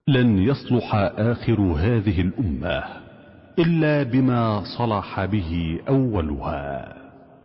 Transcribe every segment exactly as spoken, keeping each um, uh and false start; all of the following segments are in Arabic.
لن يصلح آخر هذه الأمة إلا بما صلح به أولها.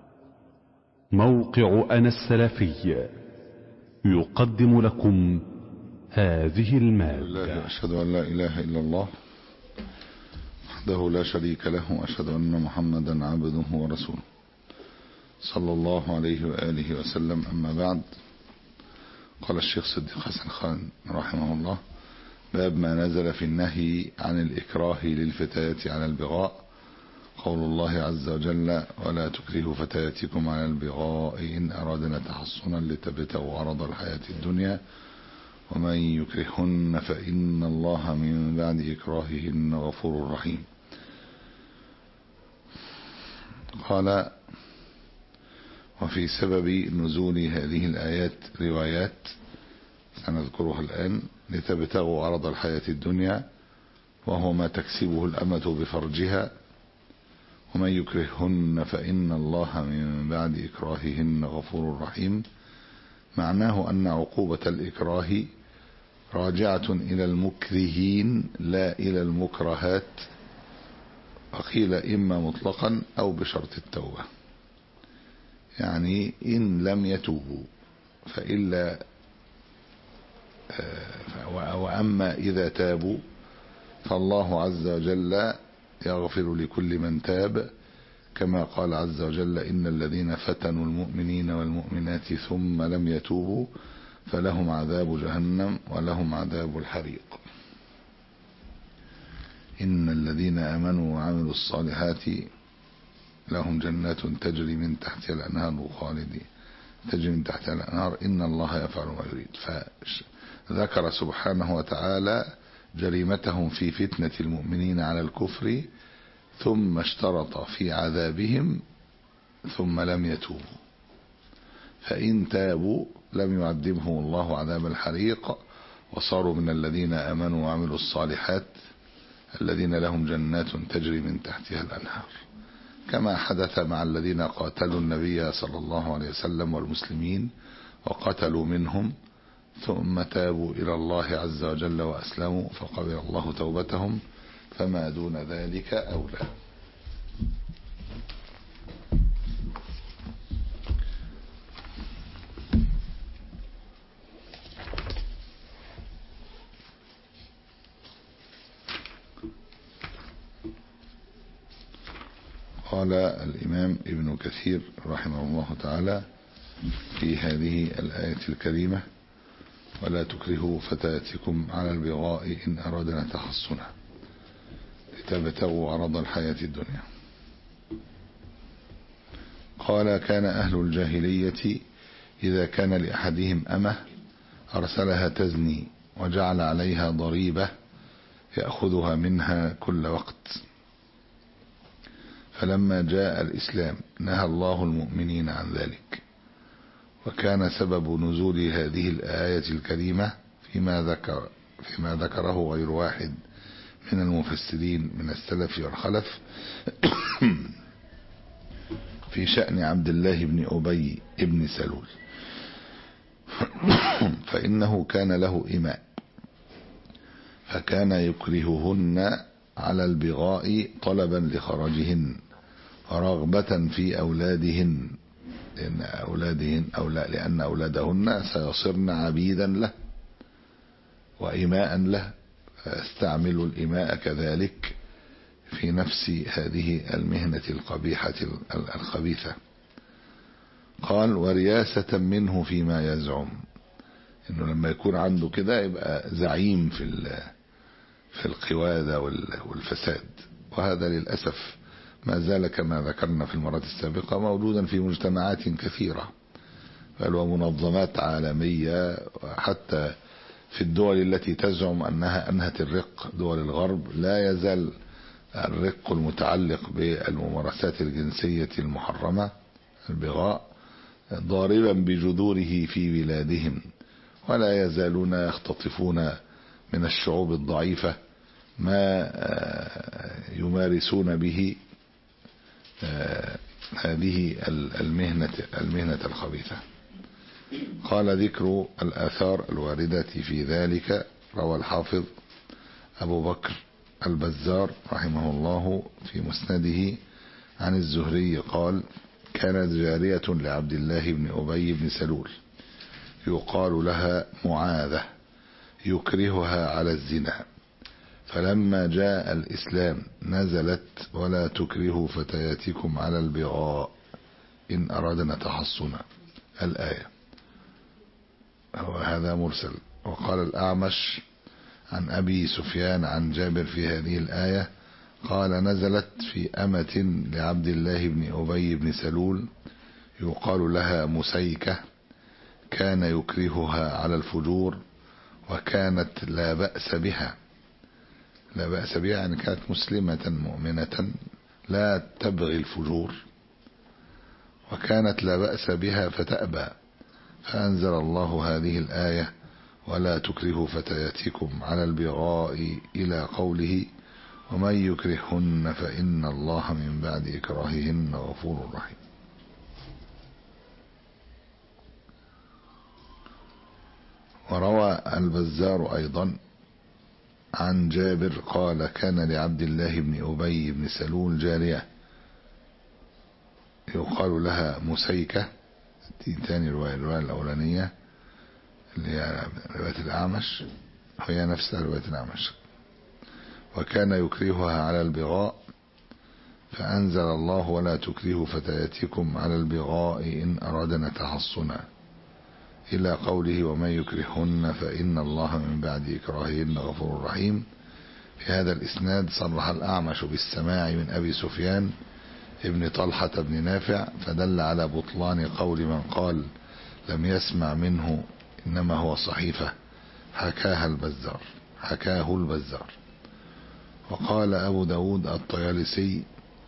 موقع أنا السلفي يقدم لكم هذه المادة. أشهد أن لا إله إلا الله وحده لا شريك له، وأشهد أن محمدا عبده ورسوله صلى الله عليه وآله وسلم. أما بعد، قال الشيخ صديق حسن خان رحمه الله: باب ما نزل في النهي عن الإكراه للفتيات على البغاء. قول الله عز وجل: ولا تكرهوا فتياتكم على البغاء إن أرادنا تحصنا لتبتغوا عرض الحياة الدنيا ومن يكرهن فإن الله من بعد إكراههن غفور رحيم. قال: وفي سبب نزول هذه الآيات روايات سنذكرها الآن. لتبتغوا عرض الحياة الدنيا، وهو ما تكسبه الأمة بفرجها، ومن يكرههن فإن الله من بعد إكراههن غفور رحيم. معناه أن عقوبة الإكراه راجعة إلى المكرهين لا إلى المكرهات، وقيل إما مطلقا أو بشرط التوبة. يعني إن لم يتوبوا فإلا وأما إذا تابوا فالله عز وجل يغفر لكل من تاب، كما قال عز وجل: إن الذين فتنوا المؤمنين والمؤمنات ثم لم يتوبوا فلهم عذاب جهنم ولهم عذاب الحريق. إن الذين آمنوا وعملوا الصالحات لهم جنات تجري من تحتها الأنهار خالدين تجري من تحتها الأنهار إن الله يفعل ما يريد. فذكر سبحانه وتعالى جريمتهم في فتنة المؤمنين على الكفر، ثم اشترط في عذابهم ثم لم يتوبوا، فإن تابوا لم يعذبهم الله عذاب الحريق، وصاروا من الذين آمنوا وعملوا الصالحات الذين لهم جنات تجري من تحتها الأنهار، كما حدث مع الذين قاتلوا النبي صلى الله عليه وسلم والمسلمين وقتلوا منهم ثم تابوا إلى الله عز وجل وأسلموا فقبل الله توبتهم، فما دون ذلك أولى. قال الإمام ابن كثير رحمه الله تعالى في هذه الآية الكريمة: ولا تكرهوا فتياتكم على البغاء إن أرادنا تحصنا لتبتغوا عرض الحياة الدنيا. قال: كان أهل الجاهلية إذا كان لأحدهم أمة أرسلها تزني وجعل عليها ضريبة يأخذها منها كل وقت، فلما جاء الإسلام نهى الله المؤمنين عن ذلك، وكان سبب نزول هذه الآية الكريمة فيما ذكر فيما ذكره غير واحد من المفسرين من السلف والخلف في شأن عبد الله بن أبي بن سلول، فإنه كان له إماء فكان يكرههن على البغاء طلبا لخرجهن ورغبة في أولادهن، لأن أولادهن أو لا لأن أولادهن سيصرن عبيدا له وإماء له، فاستعملوا الإماء كذلك في نفس هذه المهنة القبيحة الخبيثة. قال: ورياسة منه فيما يزعم، إنه لما يكون عنده كده يبقى زعيم في في القوادة والفساد، وهذا للأسف ما زال كما ذكرنا في المرات السابقة موجودا في مجتمعات كثيرة، بل ومنظمات عالمية، حتى في الدول التي تزعم أنها أنهت الرق، دول الغرب، لا يزال الرق المتعلق بالممارسات الجنسية المحرمة البغاء ضاربا بجذوره في بلادهم، ولا يزالون يختطفون من الشعوب الضعيفة ما يمارسون به هذه المهنة المهنة الخبيثة. قال: ذكر الآثار الواردة في ذلك. روى الحافظ أبو بكر البزار رحمه الله في مسنده عن الزهري قال: كانت جارية لعبد الله بن أبي بن سلول يقال لها معاذة يكرهها على الزنا، فلما جاء الإسلام نزلت: ولا تكرهوا فتياتكم على البغاء إن أرادنا تحصنا، الآية. وهذا مرسل. وقال الأعمش عن أبي سفيان عن جابر في هذه الآية قال: نزلت في أمة لعبد الله بن أبي بن سلول يقال لها مسيكة، كان يكرهها على الفجور، وكانت لا بأس بها. لا بأس بها يعني كانت مسلمة مؤمنة لا تبغي الفجور، وكانت لا بأس بها فتأبى، فأنزل الله هذه الآية: ولا تكرهوا فتياتكم على البغاء إلى قوله: ومن يكرهن فإن الله من بعد إكراههن غفور رحيم. وروى البزار أيضا عن جابر قال: كان لعبد الله بن أبي بن سلول جارية يقال لها مسيكة، دي تاني رواية. الرواية الأولانية اللي هي رواية الأعمش هي نفسها رواية الأعمش. وكان يكرهها على البغاء، فأنزل الله: ولا تكرهوا فتياتكم على البغاء إن أرادنا تحصنا، إلى قوله: ومن يكرهن فإن الله من بعد إكراههن غفور رحيم. في هذا الإسناد صرح الأعمش بالسماع من أبي سفيان ابن طلحة بن نافع، فدل على بطلان قول من قال لم يسمع منه، إنما هو صحيفة حكاها البزار حكاه البزار. وقال أبو داود الطيالسي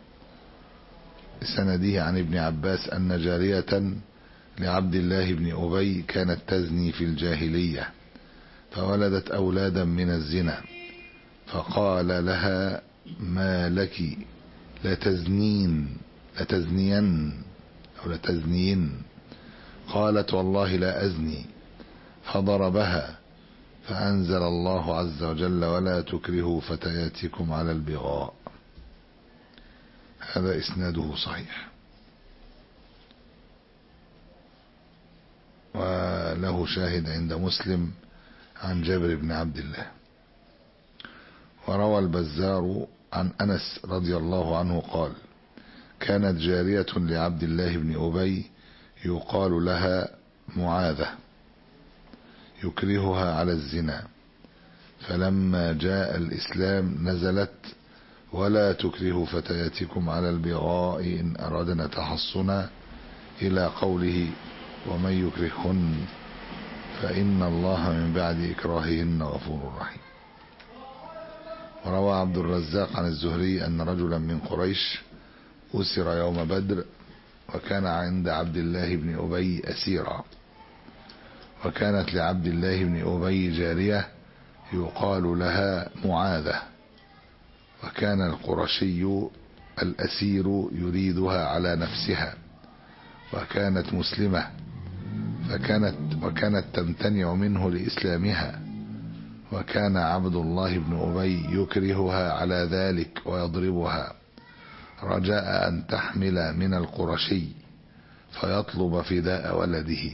سنده عن ابن عباس أن جارية لعبد الله بن أبي كانت تزني في الجاهلية، فولدت أولادا من الزنا، فقال لها: ما لك لتزنين لتزنين أو لتزنين؟ قالت: والله لا أزني، فضربها، فأنزل الله عز وجل: ولا تكرهوا فتياتكم على البغاء. هذا إسناده صحيح، وله شاهد عند مسلم عن جابر بن عبد الله. وروى البزار عن أنس رضي الله عنه قال: كانت جارية لعبد الله بن أبي يقال لها معاذة يكرهها على الزنا، فلما جاء الإسلام نزلت: ولا تكرهوا فتياتكم على البغاء إن أرادنا تحصنا، إلى قوله: ومن يكرههن فإن الله من بعد إكراههن غفور رحيم. وروى عبد الرزاق عن الزهري أن رجلا من قريش أسر يوم بدر، وكان عند عبد الله بن أبي أسيرا، وكانت لعبد الله بن أبي جارية يقال لها معاذة، وكان القرشي الأسير يريدها على نفسها، وكانت مسلمة، فكانت وكانت تمتنع منه لإسلامها، وكان عبد الله بن أبي يكرهها على ذلك ويضربها، رجاء أن تحمل من القرشي فيطلب فداء ولده.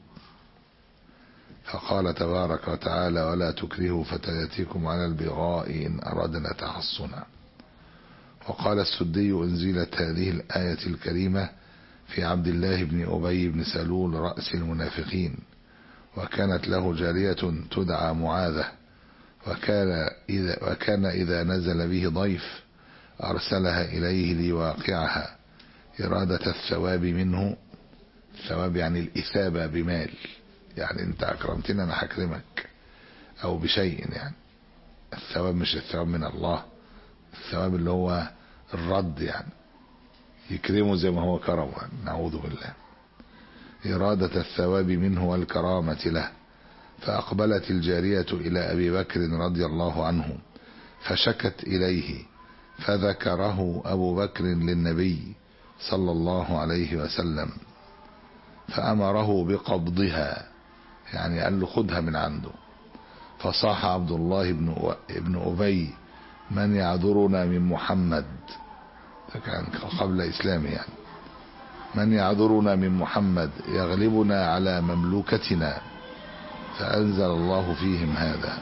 فقال تبارك وتعالى: ولا تكرهوا فتياتكم على البغاء إن أردنا تحصنا. وقال السدي: أنزلت هذه الآية الكريمة في عبد الله بن أبي بن سلول رأس المنافقين، وكانت له جارية تدعى معاذة، وكان إذا, وكان إذا نزل به ضيف أرسلها إليه ليواقعها إرادة الثواب منه. الثواب يعني الإثابة بمال، يعني أنت أكرمتني أنا هكرمك، أو بشيء. يعني الثواب مش الثواب من الله، الثواب اللي هو الرد، يعني يكرمه زي ما هو كرمه، نعوذ بالله. إرادة الثواب منه والكرامة له. فأقبلت الجارية إلى أبي بكر رضي الله عنه فشكت إليه، فذكره أبو بكر للنبي صلى الله عليه وسلم، فأمره بقبضها، يعني قال له خدها من عنده. فصاح عبد الله بن أبي من يعذرنا من محمد، كان قبل إسلامه يعني، من يعذرنا من محمد يغلبنا على مملوكتنا، فأنزل الله فيهم هذا.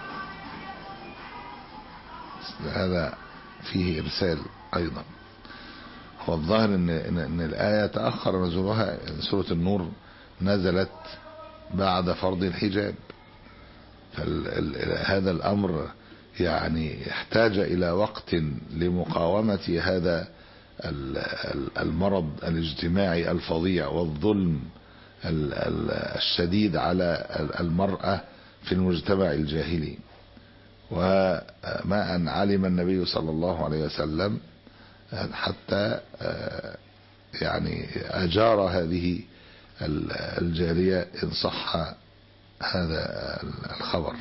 هذا فيه إرسال أيضا. هو الظاهر إن, إن, إن الآية تأخر نزولها، سورة النور نزلت بعد فرض الحجاب، فهذا الأمر يعني يحتاج إلى وقت لمقاومة هذا المرض الاجتماعي الفظيع والظلم الشديد على المرأة في المجتمع الجاهلي. وما أن علم النبي صلى الله عليه وسلم حتى يعني أجار هذه الجارية إن صح هذا الخبر.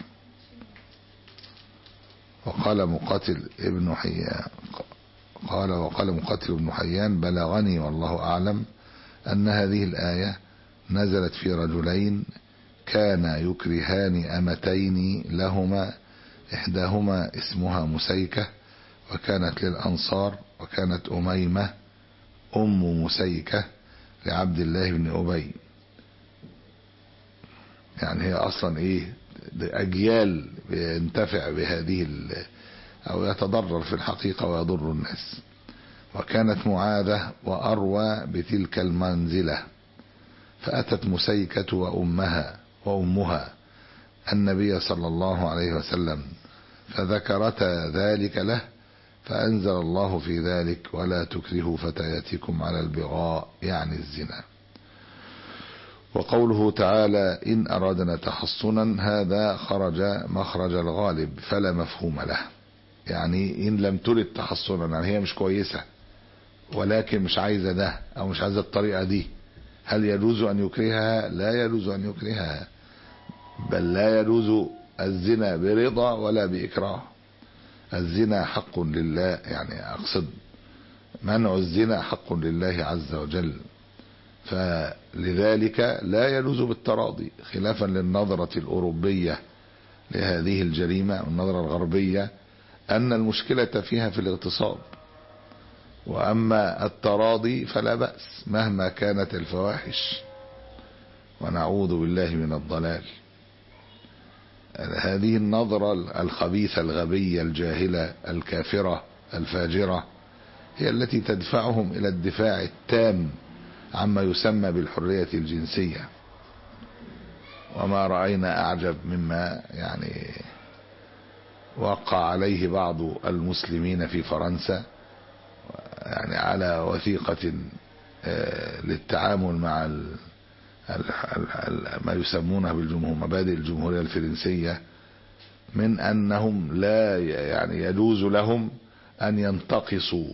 وقال مقاتل ابن حيان قال وقال مقاتل ابن حيان بلغني والله أعلم أن هذه الآية نزلت في رجلين كانا يكرهان أمتين لهما، إحداهما اسمها مسيكة وكانت للأنصار، وكانت أميمة أم مسيكة لعبد الله بن أبي. يعني هي أصلا إيه، أجيال بينتفع بهذه أو يتضرر في الحقيقة ويضر الناس. وكانت معاذة وأروى بتلك المنزلة، فأتت مسيكة وأمها وأمها النبي صلى الله عليه وسلم فذكرتا ذلك له، فأنزل الله في ذلك ولا تكرهوا فتياتكم على البغاء، يعني الزنا. وقوله تعالى إن أرادنا تحصنا، هذا خرج مخرج الغالب فلا مفهوم له. يعني إن لم ترد تحصنا، يعني هي مش كويسة ولكن مش عايزة ده أو مش عايزة الطريقة دي، هل يجوز أن يكرهها؟ لا يجوز أن يكرهها، بل لا يجوز الزنا برضا ولا بإكراه. الزنا حق لله، يعني أقصد منع الزنا حق لله عز وجل، فلذلك لا يجوز بالتراضي، خلافا للنظرة الأوروبية لهذه الجريمة والنظرة الغربية أن المشكلة فيها في الاغتصاب، وأما التراضي فلا بأس مهما كانت الفواحش، ونعوذ بالله من الضلال. هذه النظرة الخبيثة الغبية الجاهلة الكافرة الفاجرة هي التي تدفعهم إلى الدفاع التام عما يسمى بالحرية الجنسية. وما رأينا أعجب مما يعني وقع عليه بعض المسلمين في فرنسا، يعني على وثيقة للتعامل مع ما يسمونه بالجمهور مبادئ الجمهورية الفرنسية، من أنهم لا يعني يجوز لهم أن ينتقصوا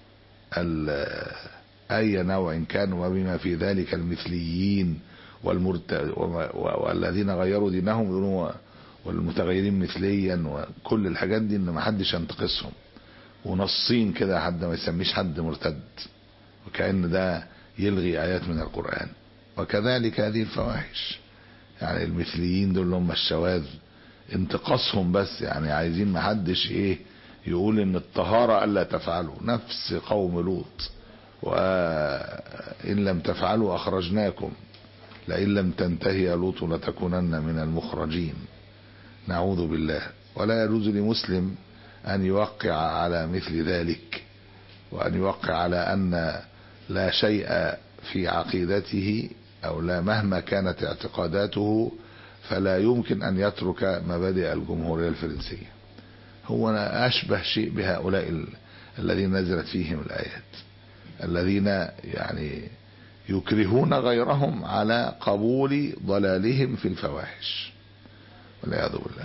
أي نوع كان، وبما في ذلك المثليين والمرت... والذين غيروا دينهم والمتغيرين مثليا وكل الحاجات دي، ان ما حدش ينتقصهم، ونصين كده حد ما يسميش حد مرتد، وكأن ده يلغي آيات من القرآن. وكذلك هذه الفواحش، يعني المثليين دول هم الشواذ، انتقاصهم بس، يعني عايزين ما حدش ايه يقول ان الطهارة ألا تفعلوا، نفس قوم لوط، وإن لم تفعلوا أخرجناكم، لئن لم تنتهي يا لوط لتكونن من المخرجين، نعوذ بالله. ولا يجوز لمسلم أن يوقع على مثل ذلك، وأن يوقع على أن لا شيء في عقيدته أو لا مهما كانت اعتقاداته فلا يمكن أن يترك مبادئ الجمهورية الفرنسية. هو أشبه شيء بهؤلاء الذين نزلت فيهم الآيات، الذين يعني يكرهون غيرهم على قبول ضلالهم في الفواحش، والعياذ بالله.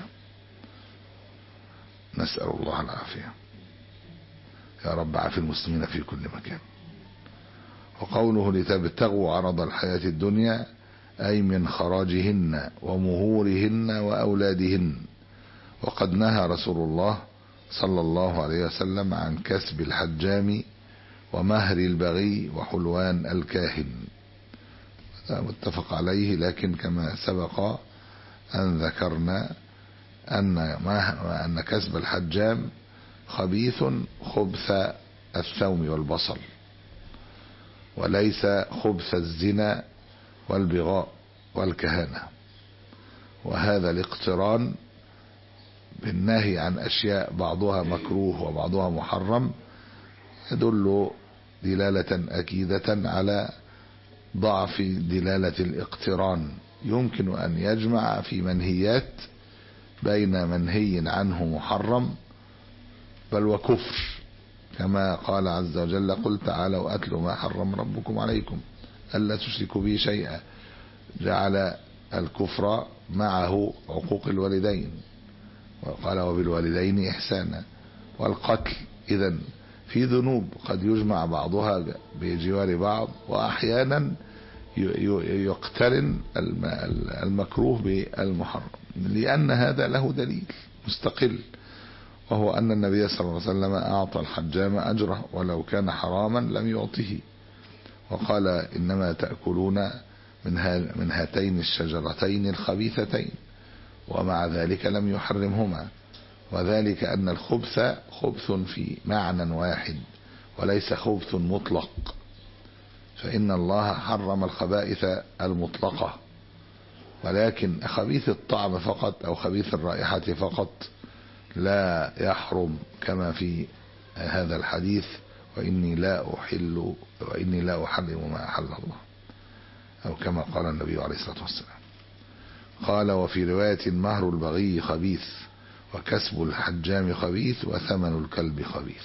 نسأل الله العافية، يا رب عافي المسلمين في كل مكان. وقوله لتبتغوا عرض الحياة الدنيا، أي من خراجهن ومهورهن وأولادهن. وقد نهى رسول الله صلى الله عليه وسلم عن كسب الحجام ومهر البغي وحلوان الكاهن، هذا متفق عليه، لكن كما سبق أن ذكرنا أن ما أن كسب الحجام خبيث خبث الثوم والبصل، وليس خبث الزنا والبغاء والكهانة. وهذا الاقتران بالنهي عن أشياء بعضها مكروه وبعضها محرم يدل دلالة أكيدة على ضعف دلالة الاقتران. يمكن أن يجمع في منهيات بين منهي عنه محرم بل وكفر، كما قال عز وجل: قل تعالوا أتلوا ما حرم ربكم عليكم ألا تشركوا به شيئا. جعل الكفر معه عقوق الوالدين، وقال: وبالوالدين إحسانا. والقتل. إذن في ذنوب قد يجمع بعضها بجوار بعض، وأحيانا يقترن المكروه بالمحرم، لأن هذا له دليل مستقل، وهو أن النبي صلى الله عليه وسلم أعطى الحجام أجره ولو كان حراما لم يعطه، وقال: إنما تأكلون من هاتين الشجرتين الخبيثتين، ومع ذلك لم يحرمهما، وذلك أن الخبث خبث في معنى واحد وليس خبث مطلق، فإن الله حرم الخبائث المطلقة، ولكن خبيث الطعم فقط أو خبيث الرائحة فقط لا يحرم، كما في هذا الحديث: وإني لا أحل وإني لا أحرم ما أحل الله، أو كما قال النبي عليه الصلاة والسلام. قال: وفي رواية: مهر البغي خبيث، وكسب الحجام خبيث، وثمن الكلب خبيث.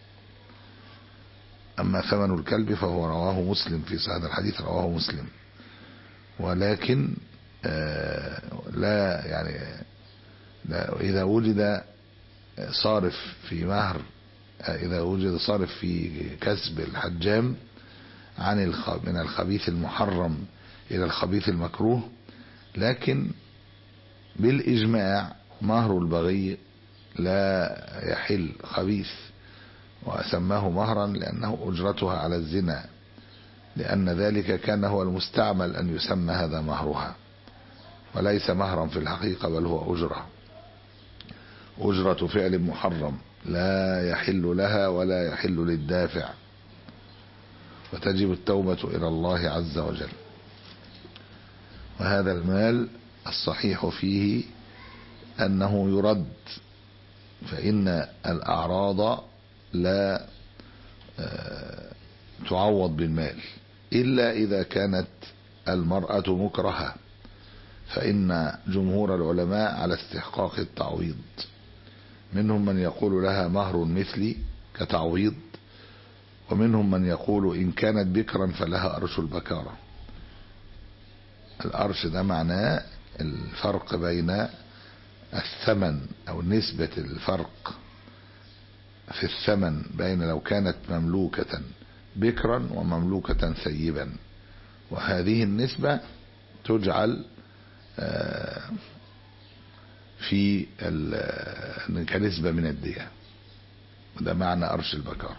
أما ثمن الكلب فهو رواه مسلم في هذا الحديث، رواه مسلم، ولكن آه لا يعني لا إذا وجد صارف في مهر إذا وجد صارف في كسب الحجام عن من الخبيث المحرم إلى الخبيث المكروه، لكن بالإجماع مهر البغي لا يحل خبيث، وسماه مهرا لأنه أجرتها على الزنا، لأن ذلك كان هو المستعمل أن يسمى هذا مهرها، وليس مهرا في الحقيقة بل هو أجرة أجرة فعل محرم لا يحل لها ولا يحل للدافع، وتجب التوبة إلى الله عز وجل. وهذا المال الصحيح فيه أنه يرد، فإن الأعراض لا تعوض بالمال إلا إذا كانت المرأة مكرهة، فإن جمهور العلماء على استحقاق التعويض، منهم من يقول لها مهر مثلي كتعويض، ومنهم من يقول إن كانت بكرا فلها أرش البكارة. الأرش ده معناه الفرق بين الثمن أو نسبة الفرق في الثمن بين لو كانت مملوكة بكرا ومملوكة ثيبا، وهذه النسبة تجعل في كنسبة من الدية، وده معنى أرش البكارة.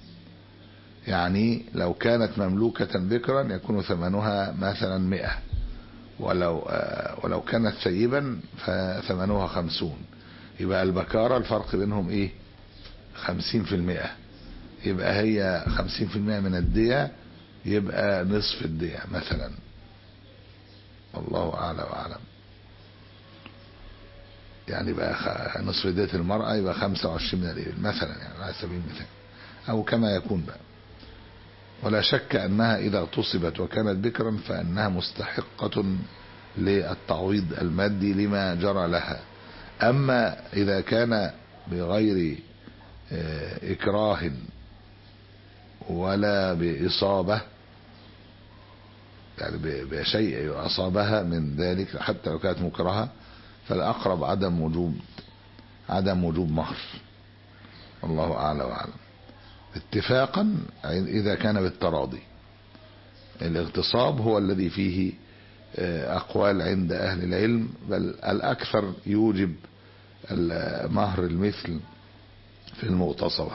يعني لو كانت مملوكة بكرا يكون ثمنها مثلا مئة، ولو ولو كانت ثيبا فثمنها خمسون، يبقى البكارة الفرق بينهم ايه؟ خمسين في المئة، يبقى هي خمسين في المئة من الدية، يبقى نصف الدية مثلا، والله أعلى وأعلم. يعني بقى نصف دية المرأة يبقى خمسة وعشرين من الإبل مثلا، يعني على سبيل المثال، أو كما يكون بقى. ولا شك أنها إذا اغتصبت وكانت بكرا فإنها مستحقة للتعويض المادي لما جرى لها. أما إذا كان بغير إكراه ولا بإصابة، يعني بشيء أصابها من ذلك حتى لو كانت مكرهة، فالأقرب عدم وجوب عدم وجوب مهر، والله أعلى وأعلم. اتفاقا إذا كان بالتراضي. الاغتصاب هو الذي فيه أقوال عند أهل العلم، بل الأكثر يوجب مهر المثل في المغتصبة.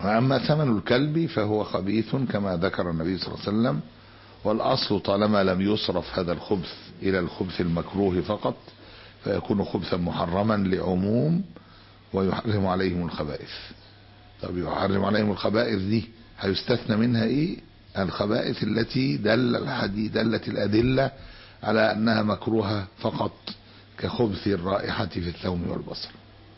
وأما ثمن الكلب فهو خبيث كما ذكر النبي صلى الله عليه وسلم. والأصل طالما لم يصرف هذا الخبث إلى الخبث المكروه فقط فيكون خبثا محرما لعموم ويحرم عليهم الخبائث. طب يحرم عليهم الخبائث دي هيستثنى منها ايه؟ الخبائث التي دل الحديث دلت الأدلة على أنها مكروهة فقط كخبث الرائحة في الثوم والبصر.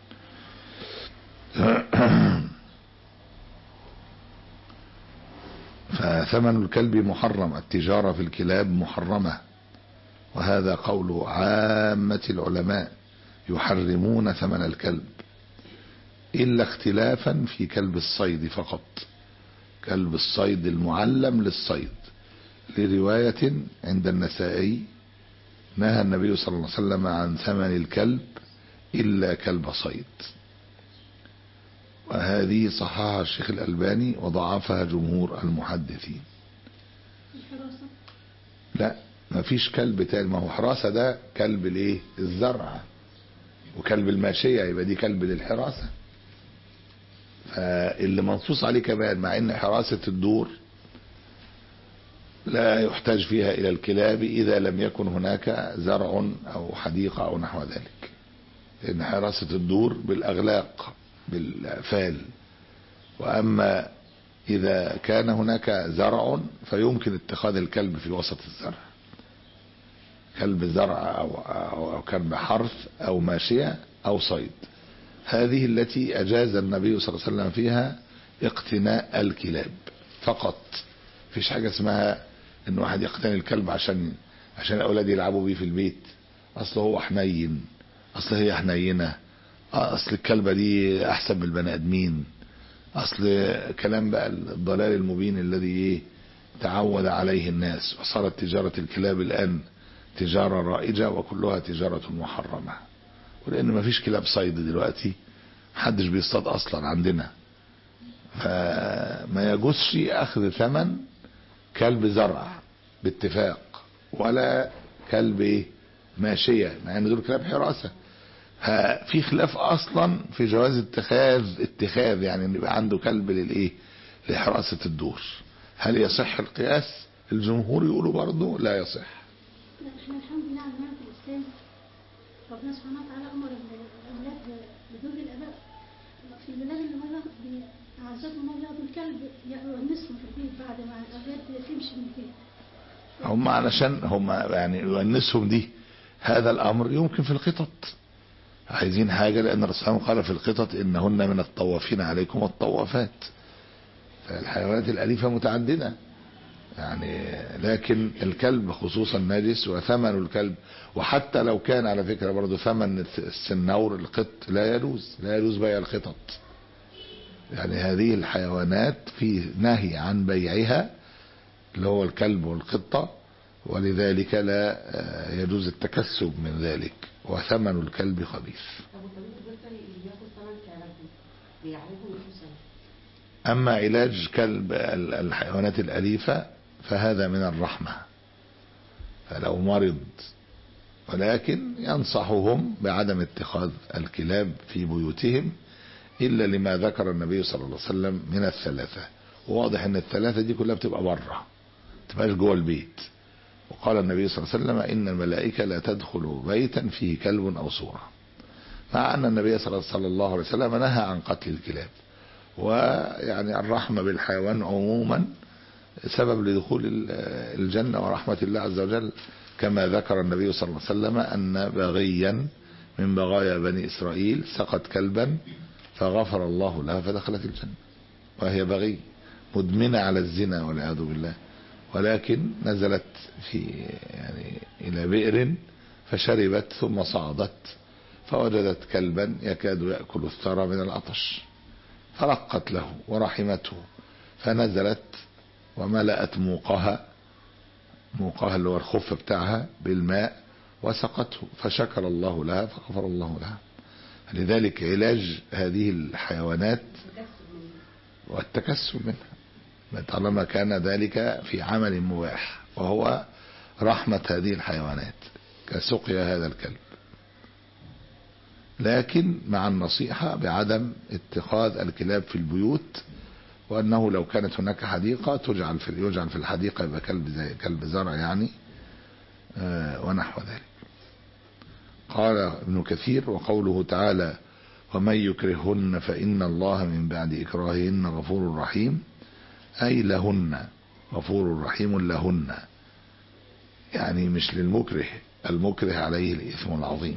فثمن الكلب محرم، التجارة في الكلاب محرمة، وهذا قول عامة العلماء يحرمون ثمن الكلب إلا اختلافا في كلب الصيد فقط، كلب الصيد المعلم للصيد، لرواية عند النسائي نهى النبي صلى الله عليه وسلم عن ثمن الكلب إلا كلب صيد، وهذه صححها الشيخ الألباني وضعفها جمهور المحدثين. لا ما فيش كلب تاني، ما هو حراسة ده كلب الايه الزرع، وكلب الماشية يبقى دي كلب للحراسة. فاللي منصوص عليه كمان مع ان حراسة الدور لا يحتاج فيها الى الكلاب اذا لم يكن هناك زرع او حديقة او نحو ذلك، لان حراسة الدور بالاغلاق بالفال. واما اذا كان هناك زرع فيمكن اتخاذ الكلب في وسط الزرع، كلب زرع او, أو كلب حرث او ماشية او صيد، هذه التي اجاز النبي صلى الله عليه وسلم فيها اقتناء الكلاب فقط. فيش حاجة اسمها ان واحد يقتني الكلب عشان عشان الاولاد يلعبوا بيه في البيت، اصل هو حنين، اصل هي حنينة، اصل الكلبة دي احسن من البني ادمين، اصل كلام بقى الضلال المبين الذي ايه تعود عليه الناس. وصارت تجارة الكلاب الان تجارة رائجة وكلها تجارة محرمة، ولان ما فيش كلاب صيد دلوقتي، محدش بيصطاد اصلا عندنا، فما يجوزش اخذ ثمن كلب زرع باتفاق ولا كلب ايه ماشية، مع ان دول كلاب حراسة. في خلاف اصلا في جواز اتخاذ اتخاذ يعني ان يبقى عنده كلب للايه لحراسة الدور. هل يصح القياس؟ الجمهور يقولوا برضه لا يصح. احنا الحمد لله عندنا في الاسلام ربنا سبحانه وتعالى امر الاولاد بدون الاباء في البلاد اللي هم بيعززوا انهم ياخدوا الكلب يونسهم في البيت بعد ما الاولاد تمشي من البيت. هم علشان هم يعني يونسهم دي، هذا الامر يمكن في القطط، عايزين حاجة لأن الرسول قال في القطط إنهن من الطوافين عليكم الطوافات. فالحيوانات الأليفة متعددة يعني، لكن الكلب خصوصا نجس، وثمن الكلب وحتى لو كان على فكرة برضو ثمن السنور القط لا يجوز، لا يجوز بيع القطط. يعني هذه الحيوانات في نهي عن بيعها اللي هو الكلب والقطة، ولذلك لا يجوز التكسب من ذلك، وثمن الكلب خبيث. أما علاج كلب الحيوانات الأليفة فهذا من الرحمة، فلو مرض، ولكن ينصحهم بعدم اتخاذ الكلاب في بيوتهم إلا لما ذكر النبي صلى الله عليه وسلم من الثلاثة. وواضح أن الثلاثة دي كلها بتبقى بره، تبقاش جوه البيت. وقال النبي صلى الله عليه وسلم إن الملائكة لا تدخل بيتا فيه كلب أو صورة، مع أن النبي صلى الله عليه وسلم نهى عن قتل الكلاب. ويعني الرحمة بالحيوان عموما سبب لدخول الجنة ورحمة الله عز وجل، كما ذكر النبي صلى الله عليه وسلم أن بغيا من بغايا بني إسرائيل سقت كلبا فغفر الله لها فدخلت الجنة، وهي بغي مدمنة على الزنا والعياذ بالله، ولكن نزلت في يعني إلى بئر فشربت ثم صعدت فوجدت كلبا يكاد يأكل الثرى من العطش، فرقت له ورحمته، فنزلت وملأت موقها، موقها اللي هو الخف بتاعها بالماء وسقته، فشكر الله لها فغفر الله لها. لذلك علاج هذه الحيوانات والتكسب منها طالما كان ذلك في عمل مباح، وهو رحمة هذه الحيوانات كسقيا هذا الكلب، لكن مع النصيحة بعدم اتخاذ الكلاب في البيوت وأنه لو كانت هناك حديقة تجعل في يجعل في الحديقة يبقى كلب زي كلب زرع يعني ونحو ذلك. قال ابن كثير: وقوله تعالى: ومن يكرههن فإن الله من بعد إكراههن غفور رحيم، أي لهن غفور رحيم لهن، يعني مش للمكره، المكره عليه الإثم العظيم،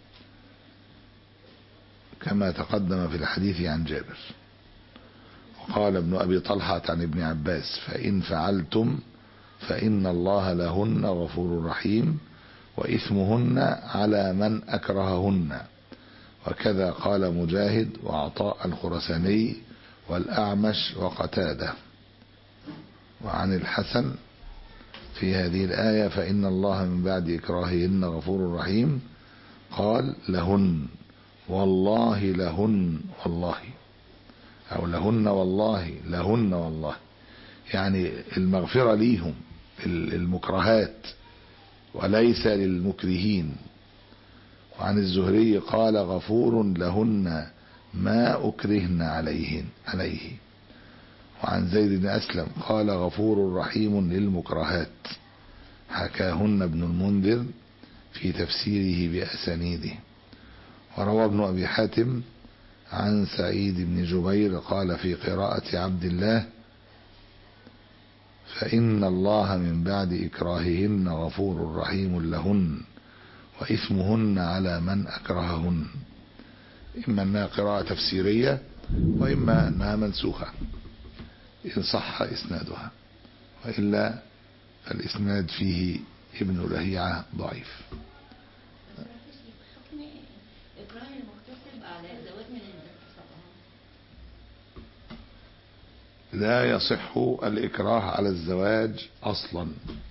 كما تقدم في الحديث عن جابر. وقال ابن أبي طلحة عن ابن عباس: فإن فعلتم فإن الله لهن غفور رحيم وإثمهن على من أكرههن. وكذا قال مجاهد وعطاء الخرساني والأعمش وقتادة. وعن الحسن في هذه الآية: فإن الله من بعد إكراههن غفور رحيم، قال: لهن والله لهن والله، أو لهن والله لهن والله، يعني المغفرة ليهم المكرهات وليس للمكرهين. وعن الزهري قال: غفور لهن ما أكرهن عليهن عليه. وعن زيد بن أسلم قال: غفور رحيم للمكرهات، حكاهن ابن المنذر في تفسيره بأسانيده. وروى ابن أبي حاتم عن سعيد بن جبير قال في قراءة عبد الله: فإن الله من بعد إكراههن غفور رحيم لهن وإثمهن على من أكرههن. إما أنها قراءة تفسيرية وإما أنها منسوخة إن صح إسنادها، وإلا فالإسناد فيه ابن لهيعة ضعيف. لا يصح الإكراه على الزواج أصلا،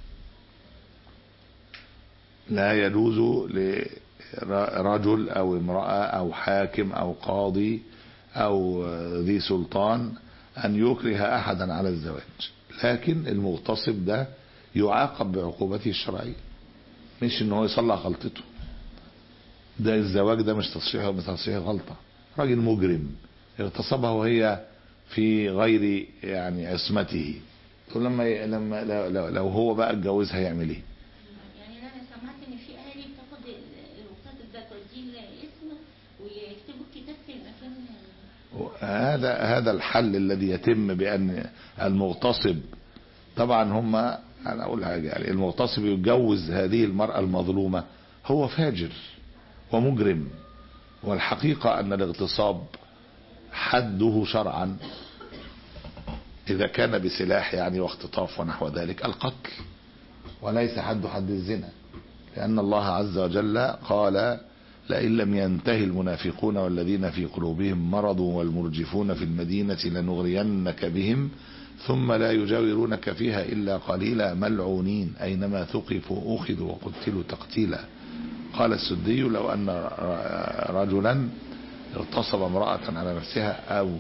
لا يجوز لرجل أو امرأة أو حاكم أو قاضي أو ذي سلطان أن يكره أحدا على الزواج، لكن المغتصب ده يعاقب بعقوبته الشرعية، مش إنه يصلح غلطته. ده الزواج ده مش تصحيح تصحيح غلطة، راجل مجرم اغتصبها وهي في غير يعني عصمته، لما لما لو, لو هو بقى اتجوزها يعمل ايه؟ يعني انا سمعت ان في اهالي بتاخد المغتصب ده توديه الاسم ويكتبوا الكتاب في المكان. هذا هذا الحل الذي يتم بان المغتصب، طبعا هم انا اقول حاجه، يعني المغتصب يتجوز هذه المراه المظلومه هو فاجر ومجرم، والحقيقه ان الاغتصاب حده شرعا إذا كان بسلاح يعني واختطاف ونحو ذلك القتل، وليس حد حد الزنا، لأن الله عز وجل قال: لئن لم ينتهي المنافقون والذين في قلوبهم مرض والمرجفون في المدينة لنغرينك بهم ثم لا يجاورونك فيها إلا قليلا ملعونين أينما ثقفوا أخذوا وقتلوا تقتيلا. قال السدي: لو أن رجلا اغتصب امرأة على نفسها أو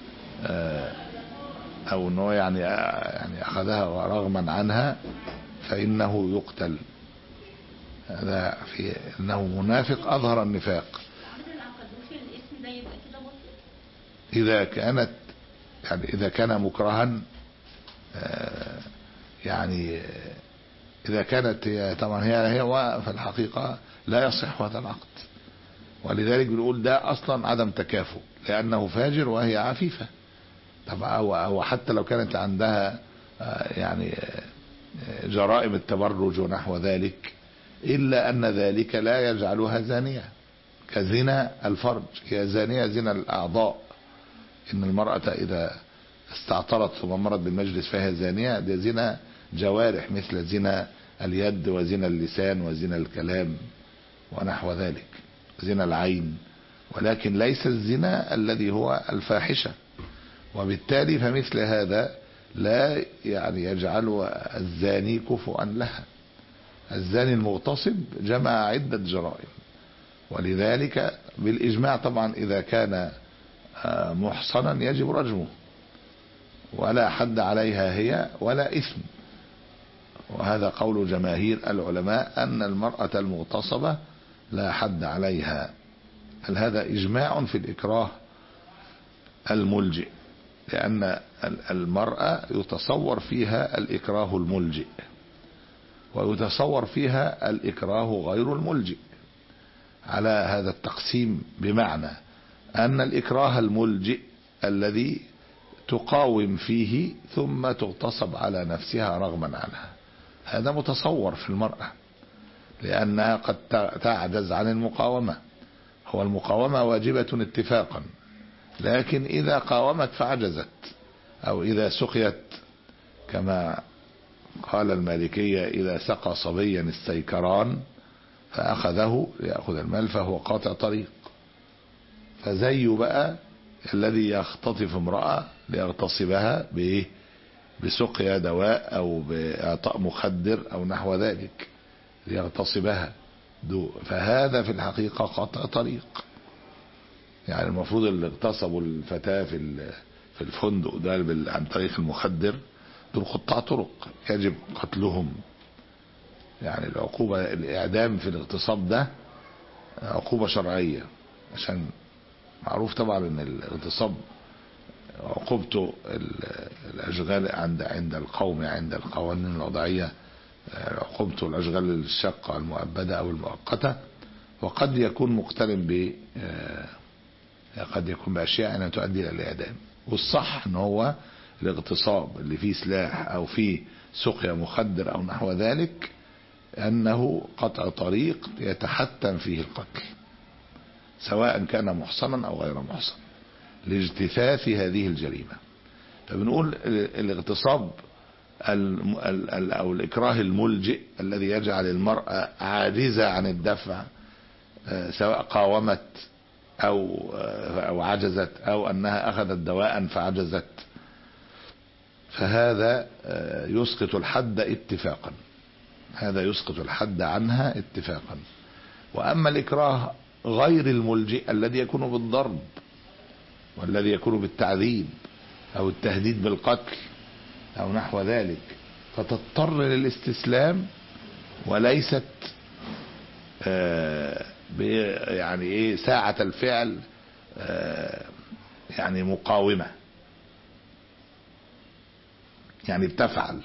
أو أنه يعني يعني أخذها رغما عنها فإنه يقتل. هذا في أنه منافق أظهر النفاق. إذا كانت يعني إذا كان مكرها يعني إذا كانت طبعا هي هي في الحقيقة لا يصح هذا العقد، ولذلك بنقول ده أصلا عدم تكافؤ، لأنه فاجر وهي عفيفة. طب أو, أو حتى لو كانت عندها يعني جرائم التبرج ونحو ذلك، إلا أن ذلك لا يجعلها زانية كزنا الفرج، هي زانية زنا الأعضاء. إن المرأة إذا استعطرت ثم مرت بالمجلس فهي زانية، ده زنا جوارح مثل زنا اليد وزنا اللسان وزنا الكلام ونحو ذلك، زنا العين، ولكن ليس الزنا الذي هو الفاحشة. وبالتالي فمثل هذا لا يعني يجعل الزاني كفؤا لها. الزاني المغتصب جمع عدة جرائم، ولذلك بالإجماع طبعا إذا كان محصنا يجب رجمه، ولا حد عليها هي ولا إثم. وهذا قول جماهير العلماء أن المرأة المغتصبة لا حد عليها. هل هذا إجماع في الإكراه الملجئ، لأن المرأة يتصور فيها الإكراه الملجئ ويتصور فيها الإكراه غير الملجئ على هذا التقسيم، بمعنى أن الإكراه الملجئ الذي تقاوم فيه ثم تغتصب على نفسها رغما عنها، هذا متصور في المرأة لأنها قد تعجز عن المقاومة. هو المقاومة واجبة اتفاقا، لكن إذا قاومت فعجزت، أو إذا سقيت كما قال المالكية إذا سقى صبيا السيكران فأخذه ليأخذ المال فهو قاطع طريق. فزي بقى الذي يختطف امرأة ليغتصبها بإيه؟ بسقيا دواء أو بإعطاء مخدر أو نحو ذلك ليغتصبها، فهذا في الحقيقة قطع طريق. يعني المفروض اللي اغتصبوا الفتاة في في الفندق ده عن طريق المخدر دول قطاع طرق، يجب قتلهم. يعني العقوبة الإعدام في الاغتصاب ده عقوبة شرعية، عشان معروف طبعا ان الاغتصاب عقوبته الاشغال عند عند القوم، عند القوانين الوضعية عقوبته الاشغال الشاقة المؤبدة او المؤقتة، وقد يكون مقترن ب قد يكون باشياء انها تؤدي الى الاعدام. والصح ان هو الاغتصاب اللي فيه سلاح او فيه سقيا مخدر او نحو ذلك انه قطع طريق يتحتم فيه القتل، سواء كان محصنا او غير محصن، لاجتثاث هذه الجريمة. فبنقول الاغتصاب او الاكراه الملجئ الذي يجعل المرأة عاجزة عن الدفع، سواء قاومت او او عجزت او انها اخذت دواء فعجزت، فهذا يسقط الحد اتفاقا، هذا يسقط الحد عنها اتفاقا. واما الاكراه غير الملجئ الذي يكون بالضرب والذي يكون بالتعذيب او التهديد بالقتل او نحو ذلك، فتضطر للاستسلام وليست آه يعني ايه ساعة الفعل آه يعني مقاومة، يعني بتفعل،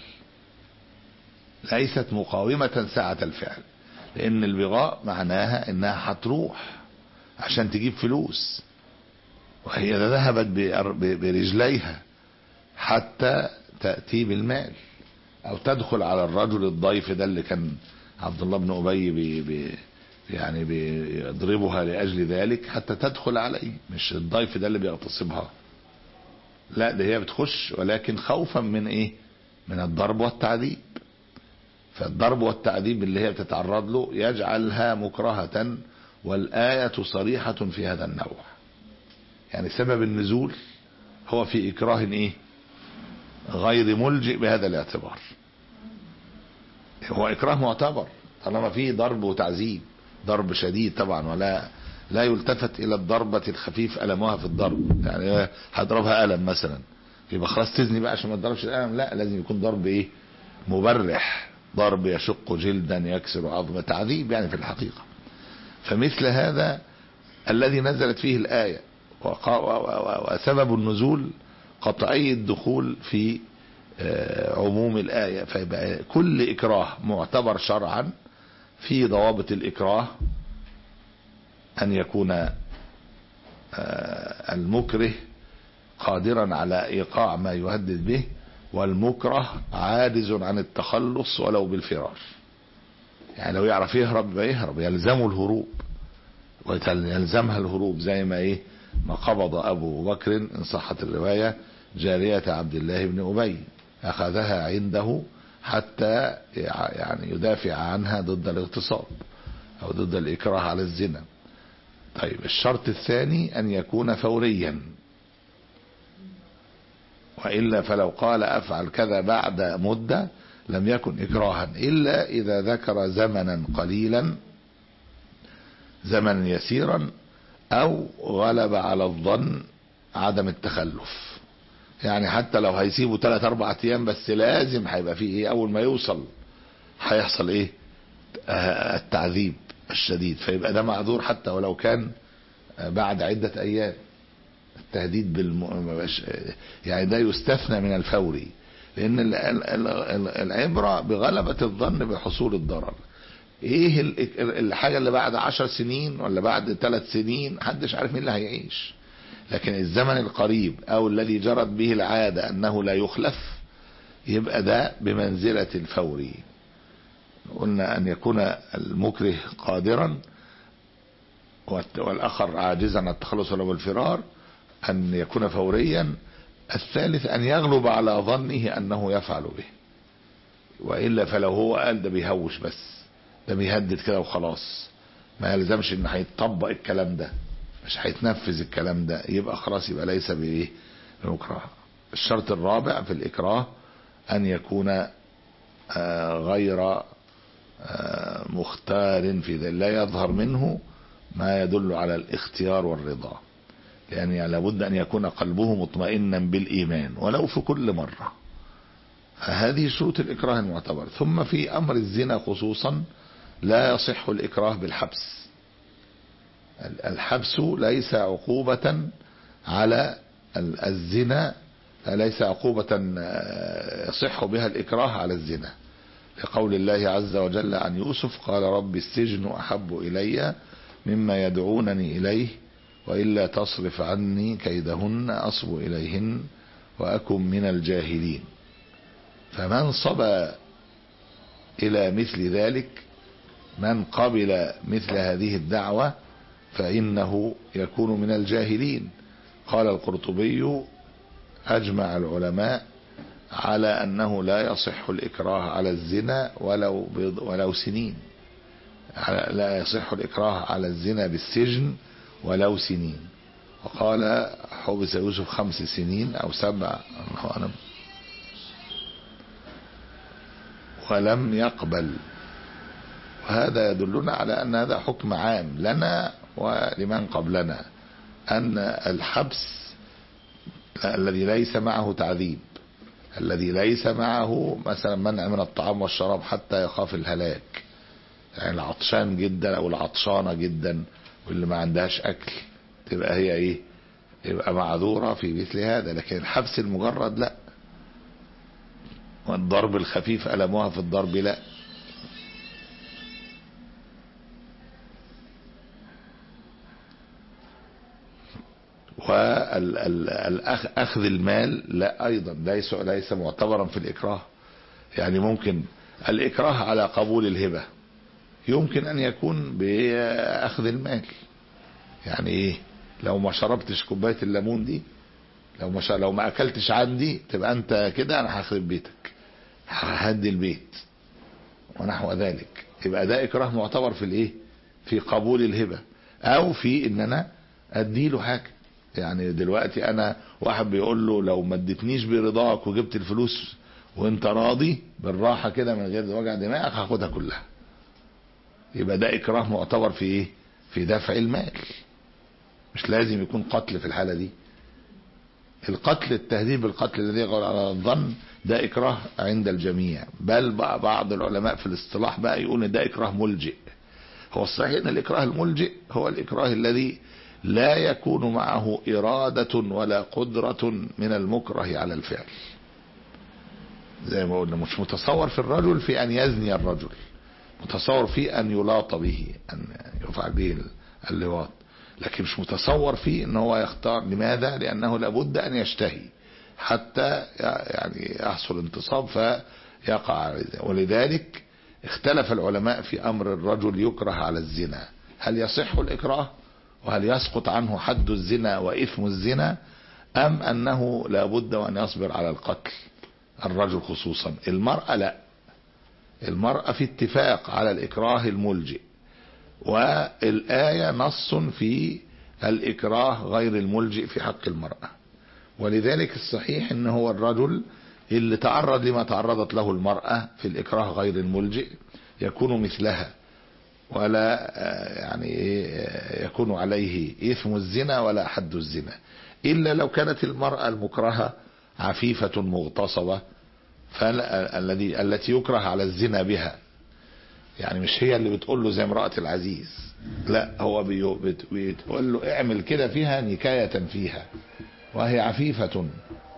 ليست مقاومة ساعة الفعل، لان البغاء معناها انها هتروح عشان تجيب فلوس، وهي ذهبت برجليها حتى تأتي بالمال، او تدخل على الرجل الضيف ده اللي كان عبد الله بن أبي بي بي يعني بيضربها لأجل ذلك حتى تدخل عليه، مش الضيف ده اللي بيغتصبها، لا ده هي بتخش ولكن خوفا من ايه؟ من الضرب والتعذيب. فالضرب والتعذيب اللي هي بتتعرض له يجعلها مكرهة، والآية صريحة في هذا النوع. يعني سبب النزول هو في إكراه ايه؟ غير ملجئ بهذا الاعتبار، هو إكراه معتبر طالما فيه ضرب وتعذيب، ضرب شديد طبعا، ولا لا يلتفت إلى الضربة الخفيف ألمها في الضرب. يعني هضربها ألم مثلا يبقى خلاص تزني بقى عشان ما تضربش الألم، لا لازم يكون ضرب ايه؟ مبرح، ضرب يشق جلدا يكسر عظم، تعذيب يعني في الحقيقة. فمثل هذا الذي نزلت فيه الآية وسبب النزول قطعي الدخول في عموم الآية، فيبقى كل إكراه معتبر شرعا في ضوابط الإكراه، أن يكون المكره قادرا على إيقاع ما يهدد به، والمكره عاجز عن التخلص ولو بالفرار. يعني لو يعرف يهرب يبقى يهرب، يلزمه الهروب ويلزمها الهروب، زي ما ايه ما قبض ابو بكر ان صحت الرواية جارية عبد الله بن أبي، اخذها عنده حتى يعني يدافع عنها ضد الاغتصاب او ضد الاكراه على الزنا. طيب الشرط الثاني ان يكون فوريا، وإلا فلو قال أفعل كذا بعد مدة لم يكن إكراها، إلا إذا ذكر زمنا قليلا زمنا يسيرا أو غلب على الظن عدم التخلف. يعني حتى لو هيسيبه ثلاث أربع أيام بس لازم هيبقى فيه إيه؟ أول ما يوصل هيحصل إيه؟ آه التعذيب الشديد، فيبقى ده معذور حتى ولو كان بعد عدة أيام. التهديد بالم... يعني ده يستثنى من الفوري، لأن العبرة بغلبة الظن بحصول الضرر. ايه الحاجة اللي بعد عشر سنين ولا بعد ثلاث سنين محدش عارف مين اللي هيعيش، لكن الزمن القريب او الذي جرت به العادة انه لا يخلف يبقى ده بمنزلة الفوري. قلنا ان يكون المكره قادرا والاخر عاجزا عن التخلص ولا بالفرار، ان يكون فوريا. الثالث ان يغلب على ظنه انه يفعل به، وإلا فلو هو قال ده بيهوش بس، ده بيهدد كده وخلاص، ما يلزمش ان هيتطبق الكلام ده، مش هيتنفذ الكلام ده، يبقى خلاص يبقى ليس بايه بمكره. الشرط الرابع في الإكراه ان يكون غير مختار في ذلك، لا يظهر منه ما يدل على الاختيار والرضا، يعني لابد ان يكون قلبه مطمئنا بالإيمان ولو في كل مرة. هذه شروط الإكراه المعتبر. ثم في أمر الزنا خصوصا لا يصح الإكراه بالحبس. الحبس ليس عقوبة على الزنا، ليس عقوبة يصح بها الإكراه على الزنا، لقول الله عز وجل عن يوسف قال رب السجن أحب إلي مما يدعونني إليه وإلا تصرف عني كيدهن أصب إليهن وأكن من الجاهلين. فمن صبى إلى مثل ذلك، من قبل مثل هذه الدعوة فإنه يكون من الجاهلين. قال القرطبي أجمع العلماء على أنه لا يصح الإكراه على الزنا ولو, ولو سنين، لا يصح الإكراه على الزنا بالسجن ولو سنين. وقال حبس يوسف خمس سنين أو سبع ولم يقبل. وهذا يدلنا على أن هذا حكم عام لنا ولمن قبلنا، أن الحبس الذي ليس معه تعذيب، الذي ليس معه مثلا منع من الطعام والشراب حتى يخاف الهلاك، يعني العطشان جدا أو العطشانة جدا واللي ما عندهاش أكل تبقى هي إيه، يبقى معذورة في مثل هذا. لكن الحبس المجرد لا، والضرب الخفيف ألمها في الضرب لا. والأخذ المال لا أيضا ليس ليس معتبرا في الإكراه. يعني ممكن الإكراه على قبول الهبة يمكن أن يكون بأخذ المال، يعني إيه، لو ما شربتش كوباية الليمون دي، لو ما لو ما أكلتش عندي تبقى أنت كده أنا هخرب بيتك، ههدي البيت ونحو ذلك. يبقى ده إكراه معتبر في الإيه، في قبول الهبة، أو في إن أنا أديله حاجة. يعني دلوقتي أنا واحد بيقول له لو ما اديتنيش برضاك وجبت الفلوس وانت راضي بالراحة كده من غير وجع دماغك هاخدها كلها، يبقى ده إكراه معتبر في إيه، في دفع المال. مش لازم يكون قتل في الحالة دي. القتل، التهديد بالقتل الذي يغلب على الظن ده إكراه عند الجميع، بل بعض العلماء في الاصطلاح بقى يقول ان ده إكراه ملجئ. هو الصحيح ان الإكراه الملجئ هو الإكراه الذي لا يكون معه إرادة ولا قدرة من المكره على الفعل. زي ما قلنا مش متصور في الرجل في أن يزني الرجل، متصور فيه أن يلاط به، أن يفعل به اللواط، لكن مش متصور فيه ان هو يختار. لماذا؟ لأنه لابد أن يشتهي حتى يعني يحصل انتصاب فيقع. ولذلك اختلف العلماء في أمر الرجل يكره على الزنا، هل يصح الإكراه وهل يسقط عنه حد الزنا وإثم الزنا، أم أنه لابد وأن يصبر على القتل الرجل خصوصا. المرأة لا، المرأة في اتفاق على الإكراه الملجئ، والآية نص في الإكراه غير الملجئ في حق المرأة. ولذلك الصحيح ان هو الرجل اللي تعرض لما تعرضت له المرأة في الإكراه غير الملجئ يكون مثلها، ولا يعني يكون عليه إثم الزنا ولا حد الزنا، إلا لو كانت المرأة المكرهة عفيفة مغتصبة فالذي التي يكره على الزنا بها، يعني مش هي اللي بتقول له زي امرأة العزيز، لا هو بتقول له اعمل كده فيها نكاية فيها، وهي عفيفة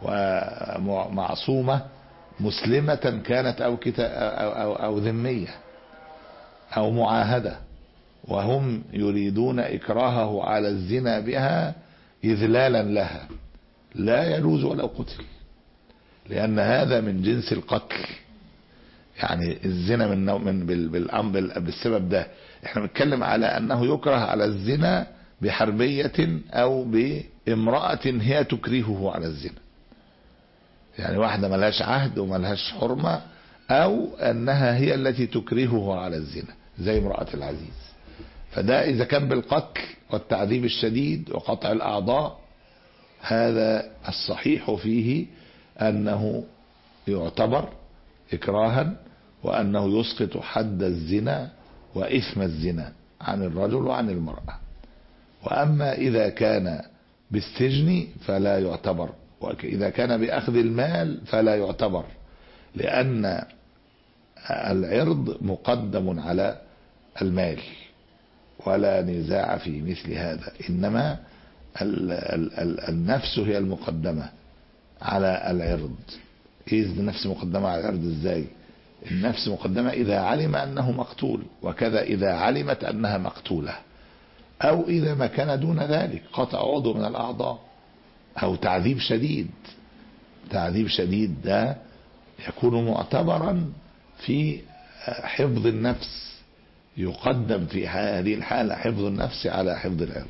ومعصومة مسلمة كانت أو, كتا أو, أو, أو ذمية أو معاهدة، وهم يريدون إكراهه على الزنا بها إذلالا لها، لا يجوز ولو قتل، لأن هذا من جنس القتل. يعني الزنا من نوع من بالأمر بالسبب ده. احنا بنتكلم على أنه يكره على الزنا بحربية أو بامرأة هي تكرهه على الزنا، يعني واحدة ملهاش عهد وملهاش حرمة، أو أنها هي التي تكرهه على الزنا زي امرأة العزيز. فده إذا كان بالقتل والتعذيب الشديد وقطع الأعضاء، هذا الصحيح فيه أنه يعتبر إكراها، وأنه يسقط حد الزنا وإثم الزنا عن الرجل وعن المرأة. وأما إذا كان بالسجن فلا يعتبر، وإذا كان بأخذ المال فلا يعتبر، لأن العرض مقدم على المال ولا نزاع في مثل هذا، إنما ال ال ال النفس هي المقدمة على العرض. إيه النفس مقدمة على العرض إزاي؟ النفس مقدمة إذا علم أنه مقتول، وكذا إذا علمت أنها مقتولة، أو إذا ما كان دون ذلك قطع عضو من الأعضاء أو تعذيب شديد. تعذيب شديد ده يكون معتبرا في حفظ النفس، يقدم في هذه الحالة حفظ النفس على حفظ العرض،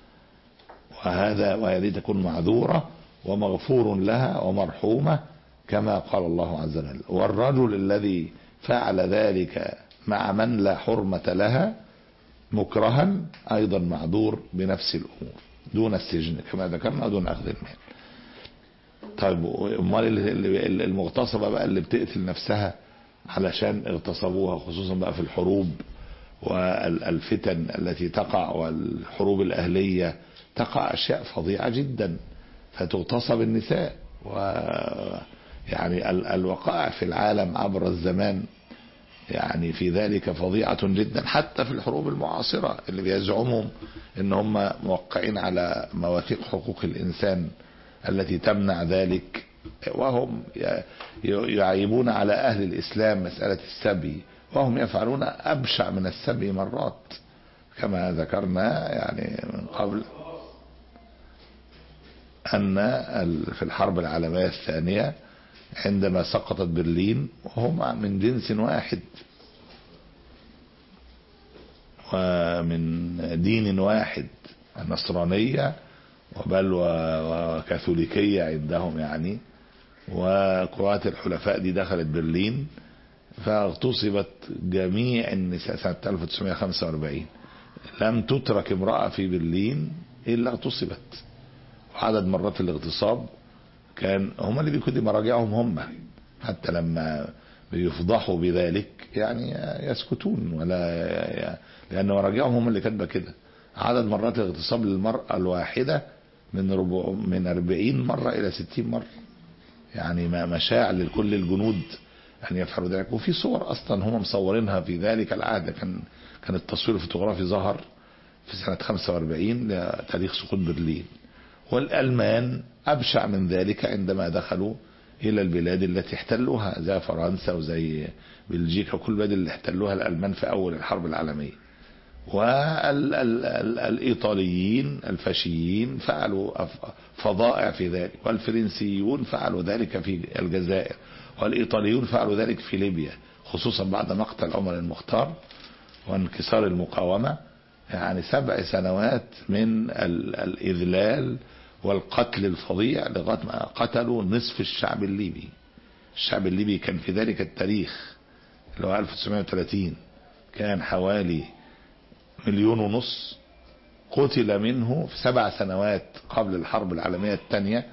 وهذا وهذه تكون معذورة ومغفور لها ومرحومة كما قال الله عز وجل. والرجل الذي فعل ذلك مع من لا حرمة لها مكرها أيضا معذور بنفس الأمور دون السجن كما ذكرنا، دون أخذ المال. طيب امال المغتصبة بقى اللي بتقتل نفسها علشان اغتصبوها، خصوصا بقى في الحروب والفتن التي تقع والحروب الأهلية تقع أشياء فظيعة جدا، فتغتصب النساء. ويعني الوقائع في العالم عبر الزمان يعني في ذلك فظيعة جدا، حتى في الحروب المعاصرة اللي بيزعمهم ان هم موقعين على مواثيق حقوق الإنسان التي تمنع ذلك، وهم يعيبون على أهل الإسلام مسألة السبي، وهم يفعلون أبشع من السبي مرات كما ذكرنا يعني من قبل، أن في الحرب العالمية الثانية عندما سقطت برلين وهم من جنس واحد ومن دين واحد، النصرانية وبل وكاثوليكية عندهم يعني، وقوات الحلفاء دي دخلت برلين فاغتصبت جميع النساء سنة ألف وتسعمائة وخمسة وأربعين. لم تترك امرأة في برلين إلا اغتصبت. وعدد مرات الاغتصاب كان هم اللي بيكونوا مراجعهم هم، حتى لما بيفضحوا بذلك يعني يسكتون، ولا لأن مراجعهم هم اللي كاتبه كده. عدد مرات الاغتصاب للمرأة الواحدة من ربع من أربعين مرة إلى ستين مرة، يعني ما مشاع لكل الجنود أن يفعلوا ذلك. وفي صور أصلا هم مصورينها في ذلك العهد، كان كان التصوير الفوتوغرافي ظهر في سنة خمسة وأربعين لتاريخ سقوط برلين. والألمان أبشع من ذلك عندما دخلوا إلى البلاد التي احتلوها زي فرنسا وزي بلجيكا وكل البلاد اللي احتلوها الألمان في أول الحرب العالمية. والإيطاليين الفاشيين فعلوا فظائع في ذلك، والفرنسيون فعلوا ذلك في الجزائر، والإيطاليون فعلوا ذلك في ليبيا، خصوصا بعد مقتل عمر المختار وانكسار المقاومة. يعني سبع سنوات من الإذلال والقتل الفظيع لغاية ما قتلوا نصف الشعب الليبي. الشعب الليبي كان في ذلك التاريخ اللي هو ألف وتسعمائة وثلاثين كان حوالي مليون ونص، قتل منه في سبع سنوات قبل الحرب العالمية الثانية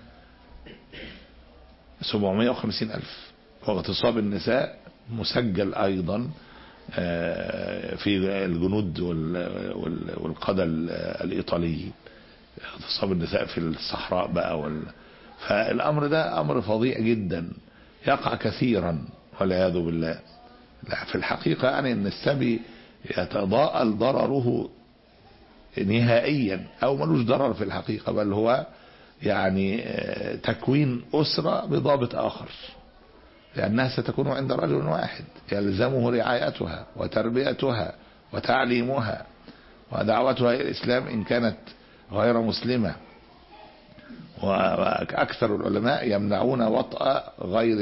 سبعمائة وخمسين ألف. واغتصاب النساء مسجل أيضا في الجنود والقادة الإيطاليين، اغتصاب النساء في الصحراء بقى وال... فالأمر ده أمر فظيع جدا يقع كثيرا والعياذ بالله. لا في الحقيقة يعني أن السبي يتضاءل ضرره نهائيا أو ملوش ضرر في الحقيقة، بل هو يعني تكوين أسرة بضابط آخر، لأنها ستكون عند رجل واحد يلزمه رعايتها وتربيتها وتعليمها ودعوتها إلى الإسلام إن كانت غير مسلمة. وأكثر العلماء يمنعون وطأ غير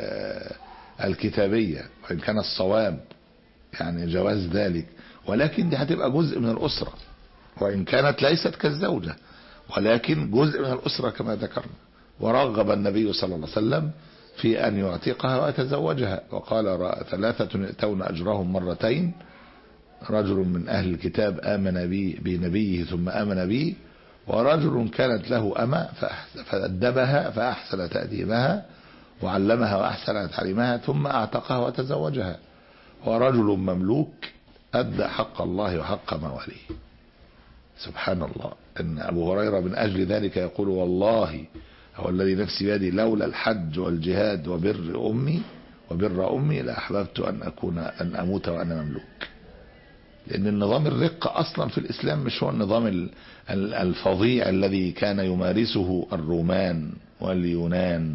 الكتابية وإن كان الصواب يعني جواز ذلك، ولكن دي هتبقى جزء من الأسرة وإن كانت ليست كالزوجة، ولكن جزء من الأسرة كما ذكرنا. ورغب النبي صلى الله عليه وسلم في أن يعتقها ويتزوجها، وقال ثلاثة يؤتون أجرهم مرتين، رجل من أهل الكتاب آمن بي بنبيه ثم آمن بي، ورجل كانت له أمة فأدبها فأحسن تأديبها وعلمها وأحسن تعليمها ثم أعتقها وتزوجها، ورجل مملوك أدى حق الله وحق مواليه. سبحان الله. أن أبو هريرة من أجل ذلك يقول والله هو الذي نفسي بيدي لولا الحج والجهاد وبر أمي وبر أمي لأحببت أن أكون أن أموت وأنا مملوك. لأن النظام الرق أصلا في الإسلام مش هو النظام الفظيع الذي كان يمارسه الرومان واليونان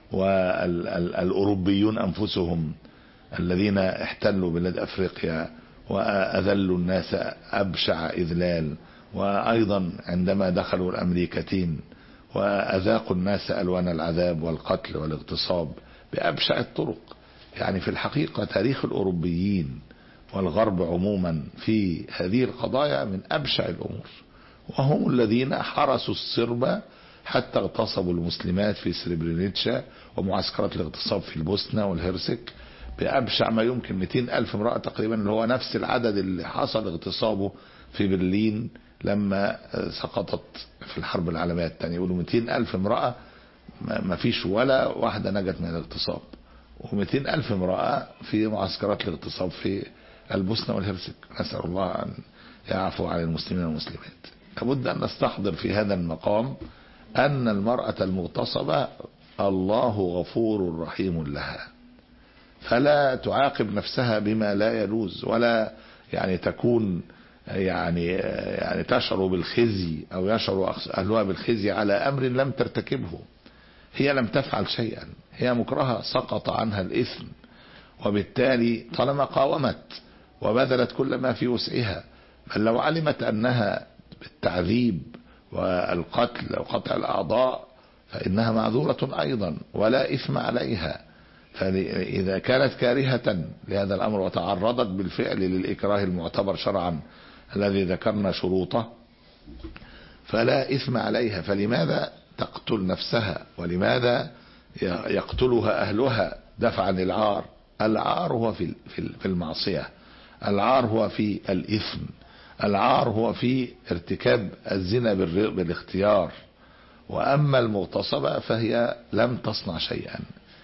والأوروبيون أنفسهم الذين احتلوا بلاد أفريقيا وأذلوا الناس أبشع إذلال، وأيضا عندما دخلوا الأمريكتين وأذاقوا الناس ألوان العذاب والقتل والاغتصاب بأبشع الطرق. يعني في الحقيقة تاريخ الأوروبيين والغرب عموما في هذه القضايا من أبشع الأمور، وهم الذين حرسوا الصربة حتى اغتصبوا المسلمات في سريبرينيتشا ومعسكرات الاغتصاب في البوسنة والهرسك بأبشع ما يمكن. مئتين ألف امرأة تقريبا، اللي هو نفس العدد اللي حصل اغتصابه في برلين لما سقطت في الحرب العالمية الثانية. يقولوا مئتين ألف امرأة ما فيش ولا واحدة نجت من الاغتصاب، ومئتين ألف امرأة في معسكرات الاغتصاب في البوسنة والهرسك. نسأل الله أن يعفو عن المسلمين والمسلمات. لابد أن نستحضر في هذا المقام أن المرأة المغتصبة الله غفور رحيم لها، فلا تعاقب نفسها بما لا يجوز، ولا يعني تكون يعني يعني تشعر بالخزي أو يشعر أهلها بالخزي على أمر لم ترتكبه. هي لم تفعل شيئا، هي مكرهة سقط عنها الإثم، وبالتالي طالما قاومت وبذلت كل ما في وسعها، بل لو علمت أنها بالتعذيب والقتل وقطع الأعضاء فإنها معذورة أيضا ولا إثم عليها. فإذا كانت كارهة لهذا الأمر وتعرضت بالفعل للإكراه المعتبر شرعا الذي ذكرنا شروطه فلا إثم عليها. فلماذا تقتل نفسها؟ ولماذا يقتلها أهلها دفعا للعار؟ العار هو في في المعصية، العار هو في الإثم، العار هو في ارتكاب الزنا بالاختيار. وأما المغتصبة فهي لم تصنع شيئا،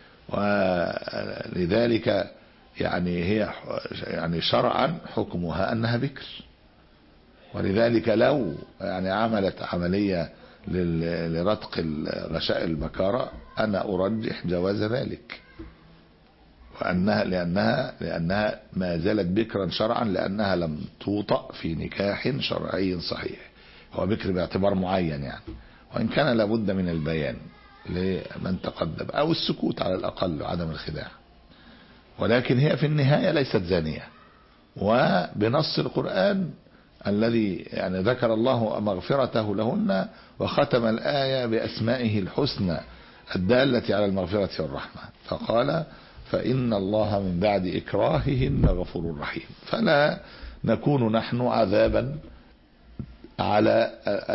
ولذلك يعني هي يعني شرعا حكمها أنها بكر. ولذلك لو يعني عملت عملية لرتق غشاء البكارة أنا أرجح جواز ذلك، وأنها لأنها لأنها ما زالت بكرا شرعا، لأنها لم توطأ في نكاح شرعي صحيح. هو بكر باعتبار معين يعني، وإن كان لابد من البيان لمن تقدم أو السكوت على الأقل عدم الخداع، ولكن هي في النهاية ليست زانية. وبنص القرآن الذي يعني ذكر الله مغفرته لهن وختم الآية بأسمائه الحسنى الدالة على المغفرة والرحمة، فقال فإن الله من بعد إكراههن غفور رحيم. فلا نكون نحن عذابا على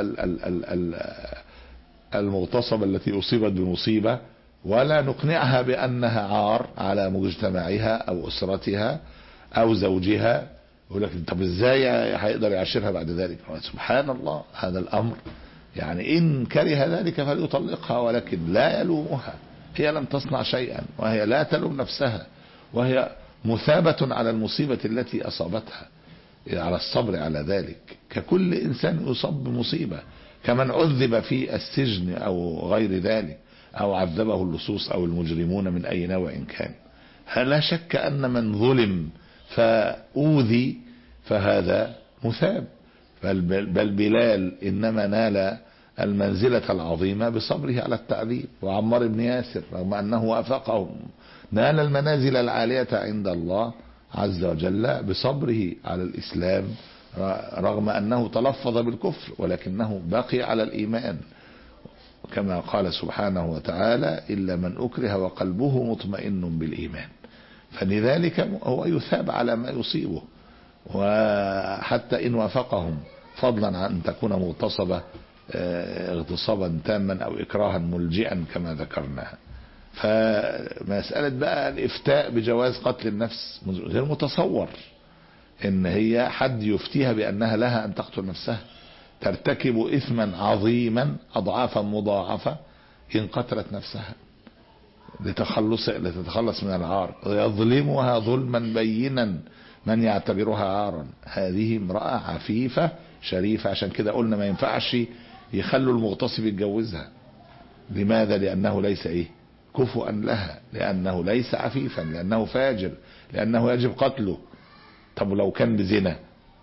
المغتصبة التي أصيبت بمصيبة، ولا نقنعها بأنها عار على مجتمعها أو أسرتها أو زوجها. يقول لك طب ازاي هيقدر يعاشرها بعد ذلك؟ سبحان الله، هذا الأمر يعني إن كره ذلك فليطلقها، ولكن لا يلومها، هي لم تصنع شيئا وهي لا تلوم نفسها، وهي مثابة على المصيبة التي أصابتها على الصبر على ذلك، ككل إنسان يصاب بمصيبة، كمن عذب في السجن أو غير ذلك، أو عذبه اللصوص أو المجرمون من أي نوع كان. لا شك أن من ظلم فأوذي فهذا مثاب، بل, بل بلال إنما نال المنزلة العظيمة بصبره على التعذيب، وعمار بن ياسر رغم أنه وافقهم نال المنازل العالية عند الله عز وجل بصبره على الإسلام رغم أنه تلفظ بالكفر ولكنه بقي على الإيمان، كما قال سبحانه وتعالى إلا من أكره وقلبه مطمئن بالإيمان. فلذلك هو يثاب على ما يصيبه، وحتى إن وافقهم فضلا عن أن تكون مغتصبة اغتصابا تاما أو إكراها ملجئا كما ذكرنا. فمسألة بقى الإفتاء بجواز قتل النفس غير متصور إن هي حد يفتيها بأنها لها أن تقتل نفسها، ترتكب إثما عظيما أضعافا مضاعفة إن قتلت نفسها لتخلص لتتخلص من العار، ويظلمها ظلما بينا من يعتبرها عارا. هذه امرأة عفيفة شريفة، عشان كده قلنا ما ينفعش يخلوا المغتصب يتجوزها. لماذا؟ لأنه ليس إيه كفؤا لها، لأنه ليس عفيفا، لأنه فاجر، لأنه يجب قتله. طب لو كان بزنا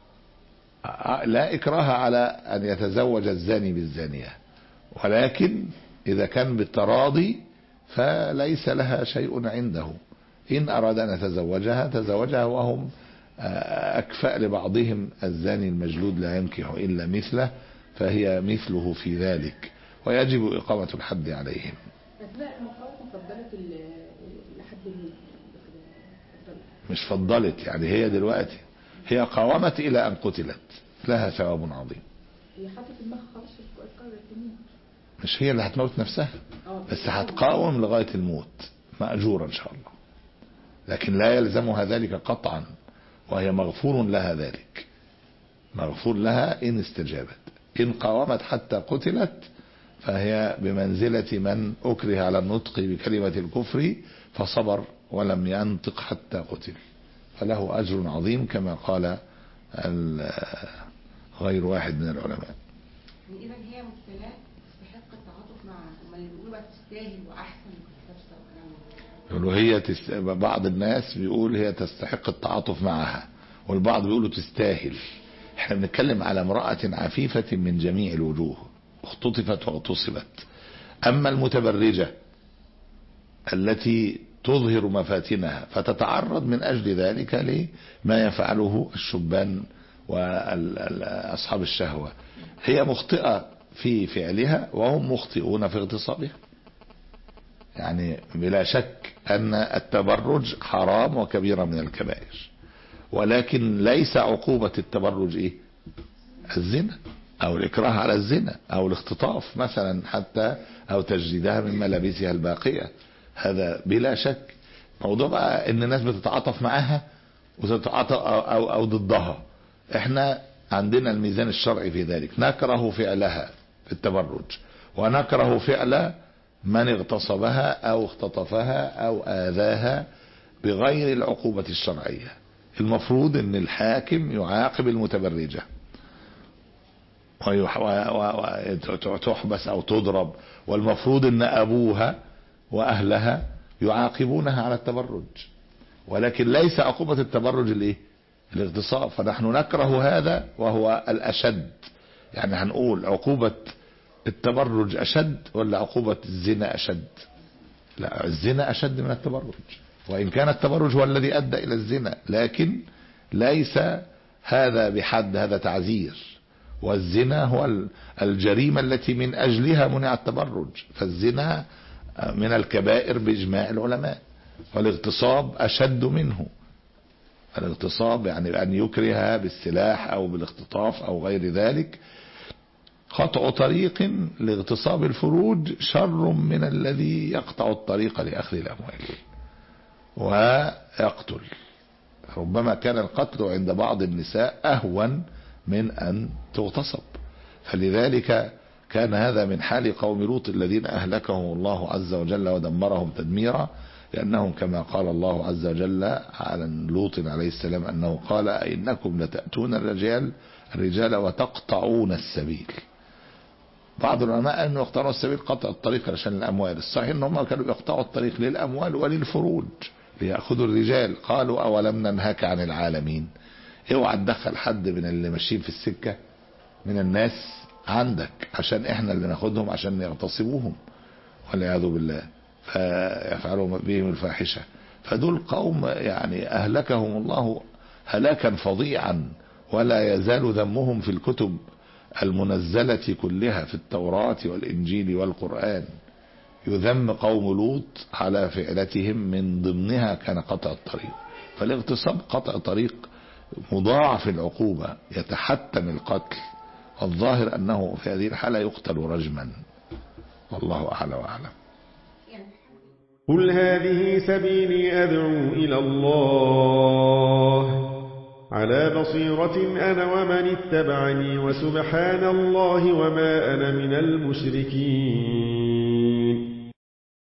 لا إكراه على أن يتزوج الزاني بالزانية، ولكن إذا كان بالتراضي فليس لها شيء عنده. إن أراد أن يتزوجها تزوجها وهم أكفأ لبعضهم، الزاني المجلود لا ينكح إلا مثله، فهي مثله في ذلك، ويجب إقامة الحد عليهم. مش فضلت يعني، هي دلوقتي هي قاومت إلى أن قتلت، لها ثواب عظيم. مش هي اللي هتموت نفسها، بس هتقاوم لغاية الموت مأجورة إن شاء الله، لكن لا يلزمها ذلك قطعا، وهي مغفور لها ذلك، مغفور لها إن استجابت. إن قاومت حتى قتلت فهي بمنزلة من أكره على النطق بكلمة الكفر فصبر ولم ينطق حتى قتل، فله أجر عظيم كما قال غير واحد من العلماء. إذا هي مبتلاء تستحق التعاطف معها، وما اللي بيقولوا تستاهل وأحسن يقولوا هي تست... بعض الناس بيقول هي تستحق التعاطف معها، والبعض بيقولوا تستاهل. احنا بنتكلم على امرأة عفيفة من جميع الوجوه، اختطفت واغتصبت. أما المتبرجة التي تظهر مفاتنها فتتعرض من أجل ذلك لما يفعله الشبان وأصحاب الشهوة، هي مخطئة في فعلها وهم مخطئون في اغتصابها. يعني بلا شك أن التبرج حرام وكبيرة من الكبائر، ولكن ليس عقوبة التبرج إيه؟ الزنا أو الإكراه على الزنا أو الاختطاف مثلا، حتى أو تجديدها من ملابسها الباقية. هذا بلا شك. موضوع بقى ان الناس بتتعاطف معاها وتتعاطف أو, أو, أو ضدها، احنا عندنا الميزان الشرعي في ذلك، نكره فعلها في التبرج ونكره فعل من اغتصبها أو اختطفها أو آذاها بغير العقوبة الشرعية. المفروض ان الحاكم يعاقب المتبرجة وتحبس أو تضرب، والمفروض ان أبوها وأهلها يعاقبونها على التبرج، ولكن ليس عقوبة التبرج الايه؟ الاغتصاب. فنحن نكره هذا وهو الأشد. يعني هنقول عقوبة التبرج أشد ولا عقوبة الزنا أشد؟ لا، الزنا أشد من التبرج، وإن كان التبرج هو الذي أدى إلى الزنا، لكن ليس هذا بحد، هذا تعزير. والزنا هو الجريمة التي من أجلها منع التبرج، فالزنا من الكبائر بإجماع العلماء، والاغتصاب أشد منه. الاغتصاب يعني أن يكره بالسلاح أو بالاختطاف أو غير ذلك. قطع طريق لاغتصاب الفروج شر من الذي يقطع الطريق لأخذ الأموال ويقتل. ربما كان القتل عند بعض النساء أهون من أن تغتصب، فلذلك كان هذا من حال قوم لوط الذين أهلكهم الله عز وجل ودمرهم تدميرا، لأنهم كما قال الله عز وجل على لوط عليه السلام أنه قال إنكم لتأتون الرجال الرجال وتقطعون السبيل. بعض العلماء أنه يقطعون السبيل قطع الطريق عشان الأموال، الصحيح أنهم كانوا يقطعوا الطريق للأموال وللفروج، ليأخذوا الرجال. قالوا أولم ننهك عن العالمين؟ اوعى تدخل حد من اللي ماشيين في السكة من الناس عندك عشان احنا اللي ناخدهم عشان يغتصبوهم والعياذ بالله فيفعلوا بهم الفاحشة. فدول قوم يعني أهلكهم الله هلاكا فظيعا، ولا يزال ذمهم في الكتب المنزلة كلها في التوراة والإنجيل والقرآن. يذم قوم لوط على فعلتهم، من ضمنها كان قطع الطريق. فالاغتصاب قطع طريق مضاعف العقوبة، يتحتم القتل، والظاهر أنه في هذه الحالة يقتل رجما، والله أعلى وأعلم. قل هذه سبيلي أدعو إلى الله على بصيرة أنا ومن اتبعني، وسبحان الله وما أنا من المشركين.